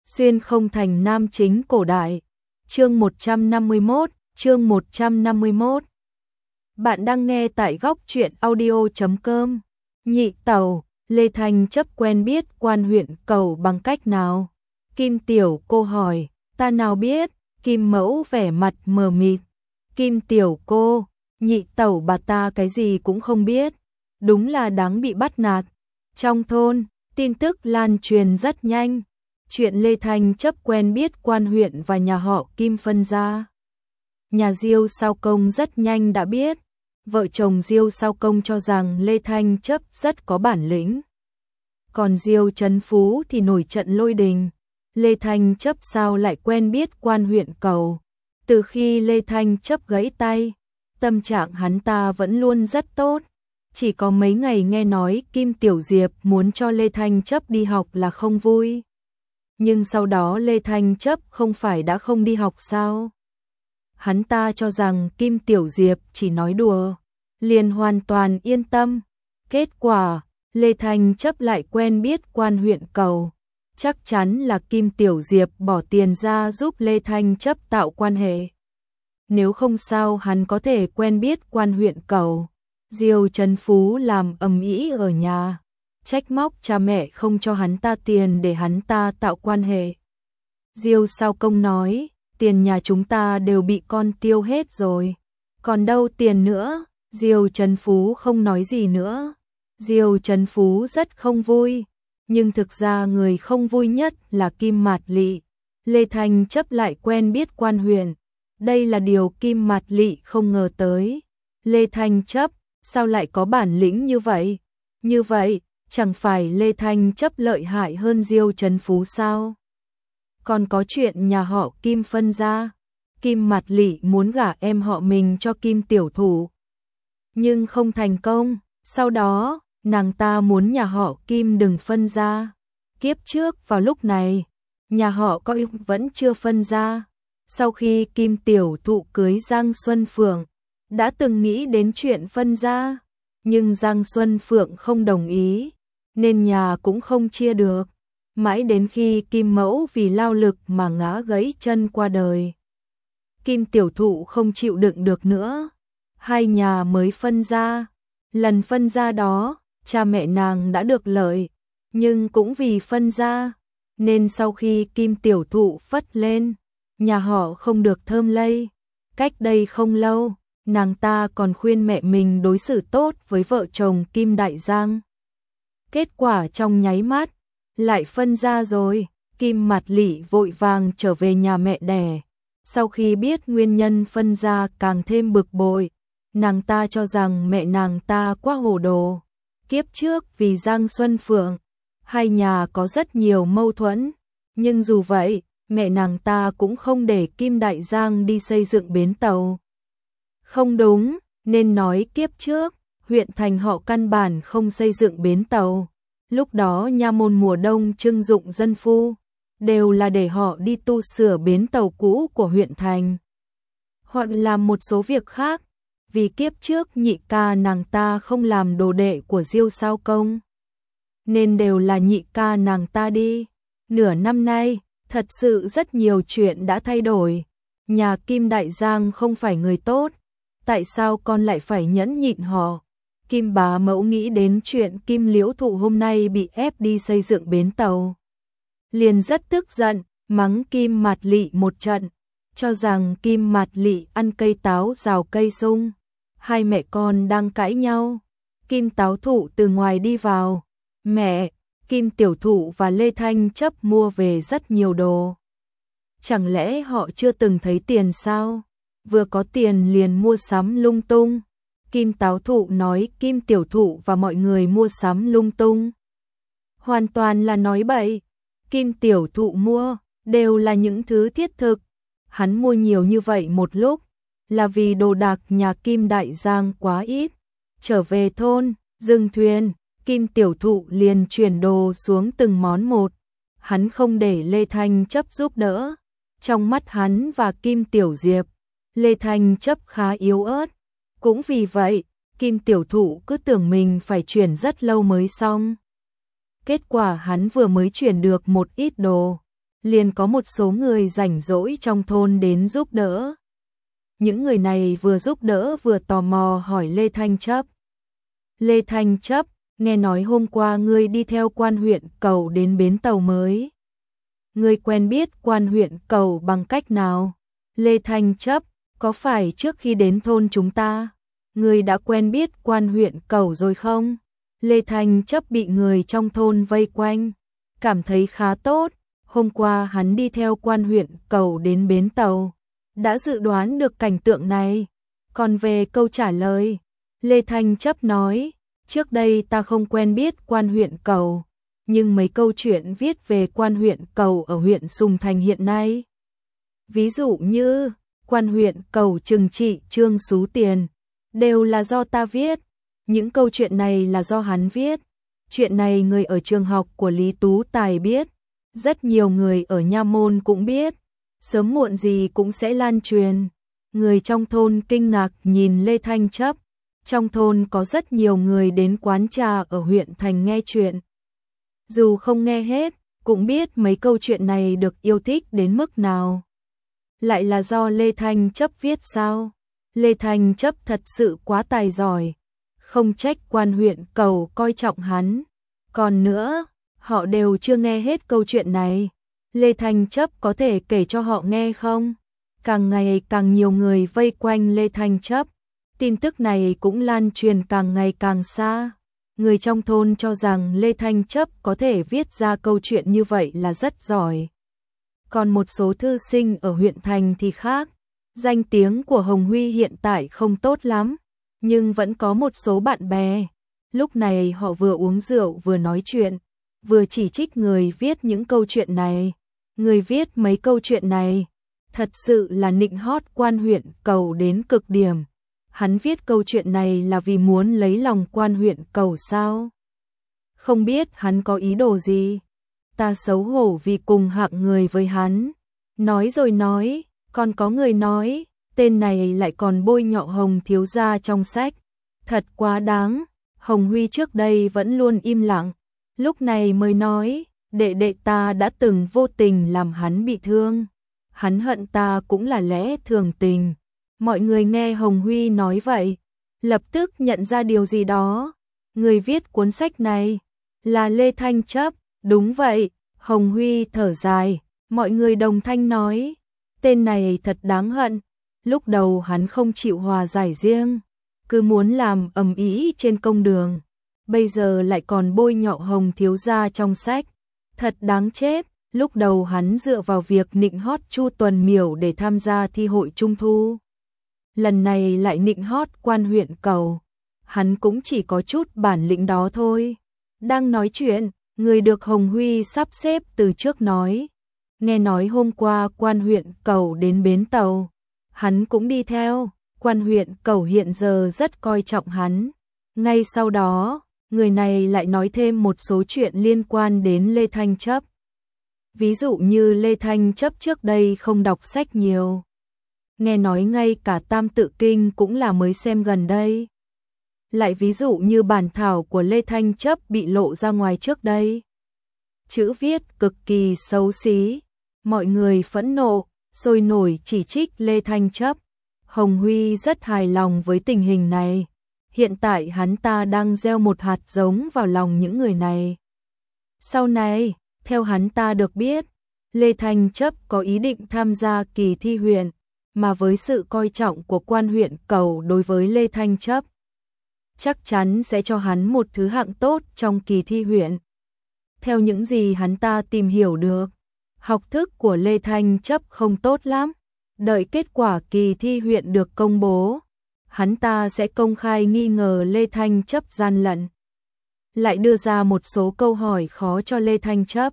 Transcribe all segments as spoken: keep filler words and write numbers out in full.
Xuyên không thành nam chính cổ đại. Chương một trăm năm mươi mốt, chương một trăm năm mươi mốt. Bạn đang nghe tại góc truyện audio chấm com. Nhị tẩu, Lê Thanh chấp quen biết quan huyện Cầu bằng cách nào? Kim Tiểu Cô hỏi. Ta nào biết? Kim Mẫu vẻ mặt mờ mịt. Kim Tiểu Cô, nhị tẩu bà ta cái gì cũng không biết. Đúng là đáng bị bắt nạt. Trong thôn, tin tức lan truyền rất nhanh. Chuyện Lê Thanh chấp quen biết quan huyện và nhà họ Kim phân ra. Nhà Diêu Sao Công rất nhanh đã biết. Vợ chồng Diêu Sao Công cho rằng Lê Thanh chấp rất có bản lĩnh. Còn Diêu Trấn Phú thì nổi trận lôi đình. Lê Thanh chấp sao lại quen biết quan huyện Cầu? Từ khi Lê Thanh chấp gãy tay, tâm trạng hắn ta vẫn luôn rất tốt. Chỉ có mấy ngày nghe nói Kim Tiểu Diệp muốn cho Lê Thanh chấp đi học là không vui. Nhưng sau đó Lê Thanh chấp không phải đã không đi học sao? Hắn ta cho rằng Kim Tiểu Diệp chỉ nói đùa, liền hoàn toàn yên tâm. Kết quả, Lê Thanh chấp lại quen biết quan huyện Cầu. Chắc chắn là Kim Tiểu Diệp bỏ tiền ra giúp Lê Thanh chấp tạo quan hệ. Nếu không sao hắn có thể quen biết quan huyện Cầu. Diêu Trấn Phú làm ầm ĩ ở nhà, trách móc cha mẹ không cho hắn ta tiền để hắn ta tạo quan hệ. Diêu Sao Công nói, tiền nhà chúng ta đều bị con tiêu hết rồi, còn đâu tiền nữa. Diêu Trấn Phú không nói gì nữa. Diêu Trấn Phú rất không vui, nhưng thực ra người không vui nhất là Kim Mạt Lị. Lê Thanh chấp lại quen biết quan huyện, đây là điều Kim Mạt Lị không ngờ tới. Lê Thanh chấp sao lại có bản lĩnh như vậy? Như vậy, chẳng phải Lê Thanh chấp lợi hại hơn Diêu Trấn Phú sao? Còn có chuyện nhà họ Kim phân ra. Kim Mạt Lị muốn gả em họ mình cho Kim Tiểu Thủ, nhưng không thành công. Sau đó, nàng ta muốn nhà họ Kim đừng phân ra. Kiếp trước vào lúc này, nhà họ Coi vẫn chưa phân ra. Sau khi Kim Tiểu Thụ cưới Giang Xuân Phượng, đã từng nghĩ đến chuyện phân ra, nhưng Giang Xuân Phượng không đồng ý, nên nhà cũng không chia được. Mãi đến khi Kim Mẫu vì lao lực mà ngã gãy chân qua đời, Kim Tiểu Thụ không chịu đựng được nữa, hai nhà mới phân ra. Lần phân ra đó, cha mẹ nàng đã được lợi, nhưng cũng vì phân ra, nên sau khi Kim Tiểu Thụ phất lên, nhà họ không được thơm lây. Cách đây không lâu, nàng ta còn khuyên mẹ mình đối xử tốt với vợ chồng Kim Đại Giang. Kết quả trong nháy mắt, lại phân ra rồi. Kim Mạt Lị vội vàng trở về nhà mẹ đẻ. Sau khi biết nguyên nhân phân ra càng thêm bực bội, nàng ta cho rằng mẹ nàng ta quá hồ đồ. Kiếp trước vì Giang Xuân Phượng, hai nhà có rất nhiều mâu thuẫn, nhưng dù vậy, mẹ nàng ta cũng không để Kim Đại Giang đi xây dựng bến tàu. Không đúng, nên nói kiếp trước, huyện thành họ căn bản không xây dựng bến tàu. Lúc đó nha môn mùa đông trưng dụng dân phu, đều là để họ đi tu sửa bến tàu cũ của huyện thành, hoặc làm một số việc khác. Vì kiếp trước nhị ca nàng ta không làm đồ đệ của Diêu Sao Công, nên đều là nhị ca nàng ta đi. Nửa năm nay, thật sự rất nhiều chuyện đã thay đổi. Nhà Kim Đại Giang không phải người tốt, tại sao con lại phải nhẫn nhịn họ? Kim bá mẫu nghĩ đến chuyện Kim Liễu Thụ hôm nay bị ép đi xây dựng bến tàu, liền rất tức giận, mắng Kim Mạt Lị một trận, cho rằng Kim Mạt Lị ăn cây táo rào cây sung. Hai mẹ con đang cãi nhau, Kim Táo Thụ từ ngoài đi vào. Mẹ, Kim Tiểu Thụ và Lê Thanh chấp mua về rất nhiều đồ. Chẳng lẽ họ chưa từng thấy tiền sao? Vừa có tiền liền mua sắm lung tung. Kim Táo Thụ nói Kim Tiểu Thụ và mọi người mua sắm lung tung, hoàn toàn là nói bậy. Kim Tiểu Thụ mua đều là những thứ thiết thực. Hắn mua nhiều như vậy một lúc là vì đồ đạc nhà Kim Đại Giang quá ít. Trở về thôn, dừng thuyền, Kim Tiểu Thụ liền chuyển đồ xuống từng món một. Hắn không để Lê Thanh chấp giúp đỡ. Trong mắt hắn và Kim Tiểu Diệp, Lê Thanh chấp khá yếu ớt. Cũng vì vậy, Kim Tiểu Thụ cứ tưởng mình phải chuyển rất lâu mới xong. Kết quả hắn vừa mới chuyển được một ít đồ, liền có một số người rảnh rỗi trong thôn đến giúp đỡ. Những người này vừa giúp đỡ vừa tò mò hỏi Lê Thanh Chấp. Lê Thanh Chấp, nghe nói hôm qua ngươi đi theo quan huyện Cầu đến bến tàu mới. Ngươi quen biết quan huyện Cầu bằng cách nào? Lê Thanh Chấp, có phải trước khi đến thôn chúng ta, ngươi đã quen biết quan huyện Cầu rồi không? Lê Thanh Chấp bị người trong thôn vây quanh, cảm thấy khá tốt. Hôm qua hắn đi theo quan huyện Cầu đến bến tàu, đã dự đoán được cảnh tượng này. Còn về câu trả lời, Lê Thanh Chấp nói, trước đây ta không quen biết quan huyện Cầu, nhưng mấy câu chuyện viết về quan huyện Cầu ở huyện Sùng Thành hiện nay, ví dụ như quan huyện Cầu trừng trị Trương Xú Tiền, đều là do ta viết. Những câu chuyện này là do hắn viết. Chuyện này người ở trường học của Lý Tú Tài biết, rất nhiều người ở Nha Môn cũng biết, sớm muộn gì cũng sẽ lan truyền. Người trong thôn kinh ngạc nhìn Lê Thanh Chấp. Trong thôn có rất nhiều người đến quán trà ở huyện thành nghe chuyện. Dù không nghe hết, cũng biết mấy câu chuyện này được yêu thích đến mức nào. Lại là do Lê Thanh Chấp viết sao? Lê Thanh Chấp thật sự quá tài giỏi, không trách quan huyện Cầu coi trọng hắn. Còn nữa, họ đều chưa nghe hết câu chuyện này. Lê Thanh Chấp có thể kể cho họ nghe không? Càng ngày càng nhiều người vây quanh Lê Thanh Chấp. Tin tức này cũng lan truyền càng ngày càng xa. Người trong thôn cho rằng Lê Thanh Chấp có thể viết ra câu chuyện như vậy là rất giỏi. Còn một số thư sinh ở huyện thành thì khác. Danh tiếng của Hồng Huy hiện tại không tốt lắm, nhưng vẫn có một số bạn bè. Lúc này họ vừa uống rượu vừa nói chuyện, vừa chỉ trích người viết những câu chuyện này. Người viết mấy câu chuyện này thật sự là nịnh hót quan huyện Cầu đến cực điểm. Hắn viết câu chuyện này là vì muốn lấy lòng quan huyện Cầu sao? Không biết hắn có ý đồ gì. Ta xấu hổ vì cùng hạng người với hắn. Nói rồi nói, còn có người nói, tên này lại còn bôi nhọ Hồng thiếu gia trong sách. Thật quá đáng. Hồng Huy trước đây vẫn luôn im lặng, lúc này mới nói, đệ đệ ta đã từng vô tình làm hắn bị thương. Hắn hận ta cũng là lẽ thường tình. Mọi người nghe Hồng Huy nói vậy, lập tức nhận ra điều gì đó. Người viết cuốn sách này là Lê Thanh Chấp. Đúng vậy, Hồng Huy thở dài, mọi người đồng thanh nói, tên này thật đáng hận. Lúc đầu hắn không chịu hòa giải riêng, cứ muốn làm ầm ĩ trên công đường, bây giờ lại còn bôi nhọ Hồng thiếu gia trong sách. Thật đáng chết. Lúc đầu hắn dựa vào việc nịnh hót Chu Tuần Miểu để tham gia thi hội Trung Thu, lần này lại nịnh hót quan huyện Cầu. Hắn cũng chỉ có chút bản lĩnh đó thôi. Đang nói chuyện, người được Hồng Huy sắp xếp từ trước nói, nghe nói hôm qua quan huyện Cầu đến bến tàu, hắn cũng đi theo. Quan huyện Cầu hiện giờ rất coi trọng hắn. Ngay sau đó, người này lại nói thêm một số chuyện liên quan đến Lê Thanh Chấp. Ví dụ như Lê Thanh Chấp trước đây không đọc sách nhiều. Nghe nói ngay cả Tam Tự Kinh cũng là mới xem gần đây. Lại ví dụ như bản thảo của Lê Thanh Chấp bị lộ ra ngoài trước đây. Chữ viết cực kỳ xấu xí. Mọi người phẫn nộ, sôi nổi chỉ trích Lê Thanh Chấp. Hồng Huy rất hài lòng với tình hình này. Hiện tại hắn ta đang gieo một hạt giống vào lòng những người này. Sau này, theo hắn ta được biết, Lê Thanh Chấp có ý định tham gia kỳ thi huyện, mà với sự coi trọng của quan huyện Cầu đối với Lê Thanh Chấp, chắc chắn sẽ cho hắn một thứ hạng tốt trong kỳ thi huyện. Theo những gì hắn ta tìm hiểu được, học thức của Lê Thanh Chấp không tốt lắm. Đợi kết quả kỳ thi huyện được công bố, hắn ta sẽ công khai nghi ngờ Lê Thanh Chấp gian lận, lại đưa ra một số câu hỏi khó cho Lê Thanh Chấp.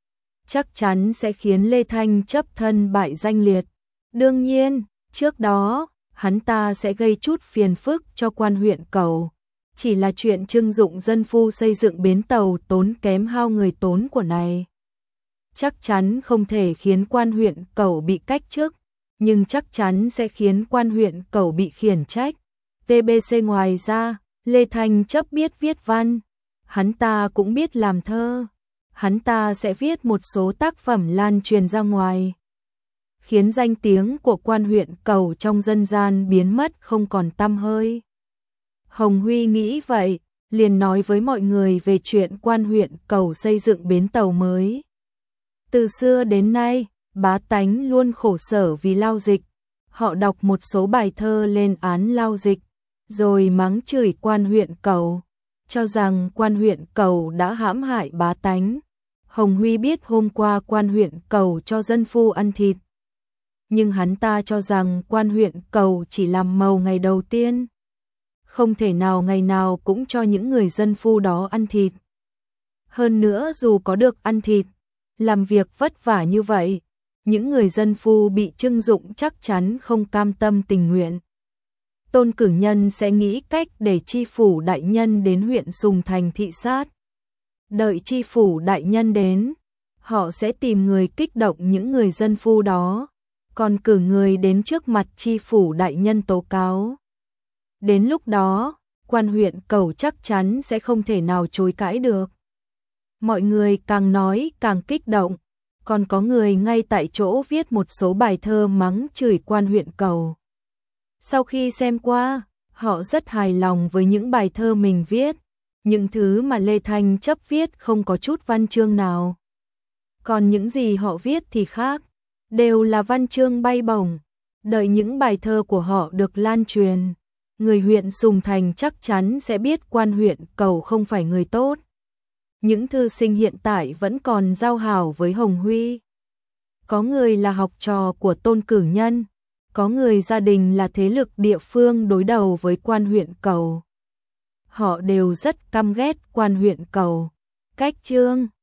Chắc chắn sẽ khiến Lê Thanh Chấp thân bại danh liệt. Đương nhiên, trước đó, hắn ta sẽ gây chút phiền phức cho quan huyện Cầu. Chỉ là chuyện trưng dụng dân phu xây dựng bến tàu tốn kém hao người tốn của này. Chắc chắn không thể khiến quan huyện Cầu bị cách chức, nhưng chắc chắn sẽ khiến quan huyện Cầu bị khiển trách. tê bê xê ngoài ra, Lê Thanh Chấp biết viết văn, hắn ta cũng biết làm thơ. hắn ta sẽ viết một số tác phẩm lan truyền ra ngoài, khiến danh tiếng của quan huyện Cầu trong dân gian biến mất không còn tăm hơi. Hồng Huy nghĩ vậy, liền nói với mọi người về chuyện quan huyện Cầu xây dựng bến tàu mới. Từ xưa đến nay, bá tánh luôn khổ sở vì lao dịch. Họ đọc một số bài thơ lên án lao dịch, rồi mắng chửi quan huyện Cầu, cho rằng quan huyện Cầu đã hãm hại bá tánh. Hồng Huy biết hôm qua quan huyện Cầu cho dân phu ăn thịt, nhưng hắn ta cho rằng quan huyện Cầu chỉ làm màu ngày đầu tiên, không thể nào ngày nào cũng cho những người dân phu đó ăn thịt. Hơn nữa dù có được ăn thịt, làm việc vất vả như vậy, những người dân phu bị trưng dụng chắc chắn không cam tâm tình nguyện. Tôn Cử Nhân sẽ nghĩ cách để tri phủ đại nhân đến huyện Sùng Thành thị sát. Đợi tri phủ đại nhân đến, họ sẽ tìm người kích động những người dân phu đó, còn cử người đến trước mặt tri phủ đại nhân tố cáo. Đến lúc đó, quan huyện Cầu chắc chắn sẽ không thể nào chối cãi được. Mọi người càng nói càng kích động, còn có người ngay tại chỗ viết một số bài thơ mắng chửi quan huyện Cầu. Sau khi xem qua, họ rất hài lòng với những bài thơ mình viết, những thứ mà Lê Thanh Chấp viết không có chút văn chương nào. Còn những gì họ viết thì khác, đều là văn chương bay bổng. Đợi những bài thơ của họ được lan truyền, người huyện Sùng Thành chắc chắn sẽ biết quan huyện Cầu không phải người tốt. Những thư sinh hiện tại vẫn còn giao hảo với Hồng Huy. Có người là học trò của Tôn Cử Nhân, có người gia đình là thế lực địa phương đối đầu với quan huyện Cầu. Họ đều rất căm ghét quan huyện Cầu. Cách chương